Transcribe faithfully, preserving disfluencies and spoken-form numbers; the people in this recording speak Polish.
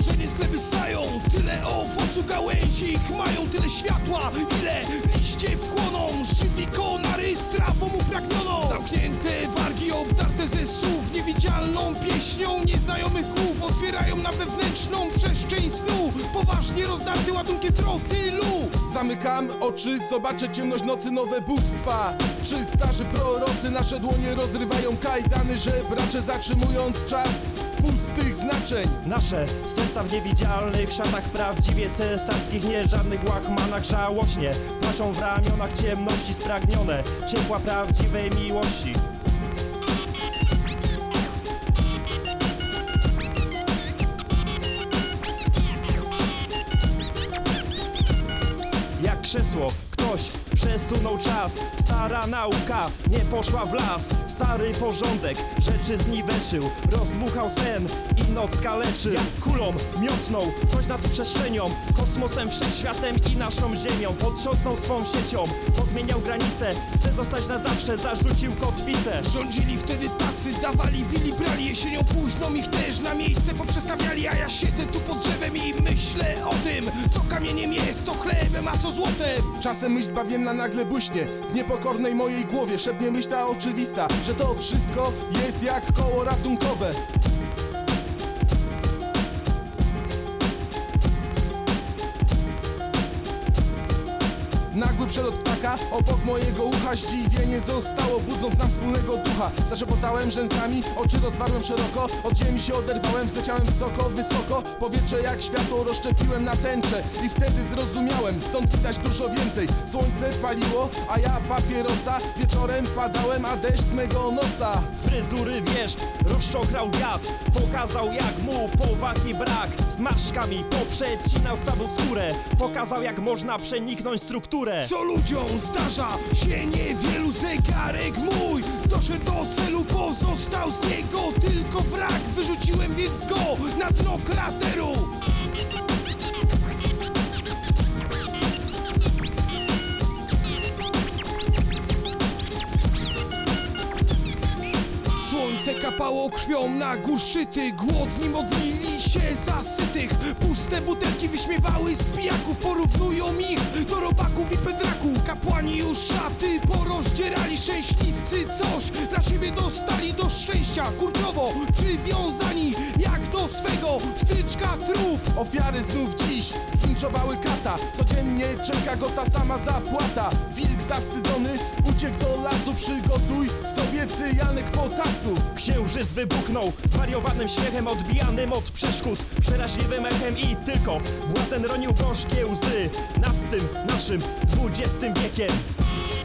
korzenie z gleby sają. Tyle owocu gałęzi ich mają, tyle światła, ile liście wchłoną. Żywi konary z trawą upragnioną. Zamknięte wargi obdarte ze słów, niewidzialną pieśnią nieznajomych głów otwierają na wewnętrzną przestrzeń snu. Poważnie rozdarty ładunkiem trotylu. Zamykam oczy, zobaczę ciemność nocy, nowe bóstwa. Czy starzy prorocy nasze dłonie rozrywają kajdany żebracze, zatrzymując czas pustych znaczeń. Nasze serca w niewidzialnych szatach, prawdziwie cesarskich, nie żadnych łachmanach. Żałośnie płaczą w ramionach ciemności spragnione ciepła prawdziwej miłości. Jak krzesło ktoś przesunął czas, stara nauka nie poszła w las. Stary porządek rzeczy zniweczył, rozdmuchał sen i noc kaleczy. Jak kulą miotnął coś nad przestrzenią, kosmosem, wszechświatem i naszą ziemią. Potrząsnął swą siecią, pozmieniał granice, chce zostać na zawsze, zarzucił kotwicę. Rządzili wtedy tacy, dawali, bili, brali. Jesienią późną ich też na miejsce poprzestawiali. A ja siedzę tu pod drzewem i myślę o tym, co kamieniem jest, co chlebem, a co złotem. Czasem myśl zbawienna nagle błyśnie w niepokornej mojej głowie. Szepnie myśl ta oczywista, że to wszystko jest jak koło ratunkowe. Nagły przelot ptaka obok mojego ucha, zdziwienie zostało, budząc nam wspólnego ducha. Zaszepotałem rzęsami, oczy rozwarłem szeroko, od ziemi się oderwałem, zleciałem wysoko, wysoko. Powietrze jak światło rozszczepiłem na tęczę i wtedy zrozumiałem, stąd widać dużo więcej. Słońce paliło, a ja papierosa, wieczorem padałem, a deszcz mego nosa. Fryzury wierzb rozczochrał wiatr, pokazał jak mu powagi brak. Zmarszczkami poprzecinał samą skórę, pokazał jak można przeniknąć strukturę. Co ludziom zdarza się niewielu, zegarek mój doszedł do celu, pozostał z niego tylko wrak. Wyrzuciłem więc go na dno krateru. Słońce kapało krwią na gór szyty, głodni modlili się za sytych. Puste butelki wyśmiewały z pijaków, porównują ich do robaków i pedraków. Kapłani już szaty porozdzierali, szczęśliwcy coś dla siebie dostali do szczęścia. Kurczowo przywiązani jak do swego stryczka trup. Ofiary znów dziś zlinczowały kata, codziennie czeka go ta sama zapłata. Wilk zawstydzony uciekł do lasu, przygotuj sobie cyjanek potasu. Księżyc wybuchnął zwariowanym śmiechem, odbijanym od przeszkód przeraźliwym echem i tylko błazen ronił gorzkie łzy nad tym naszym dwudziestym wiekiem.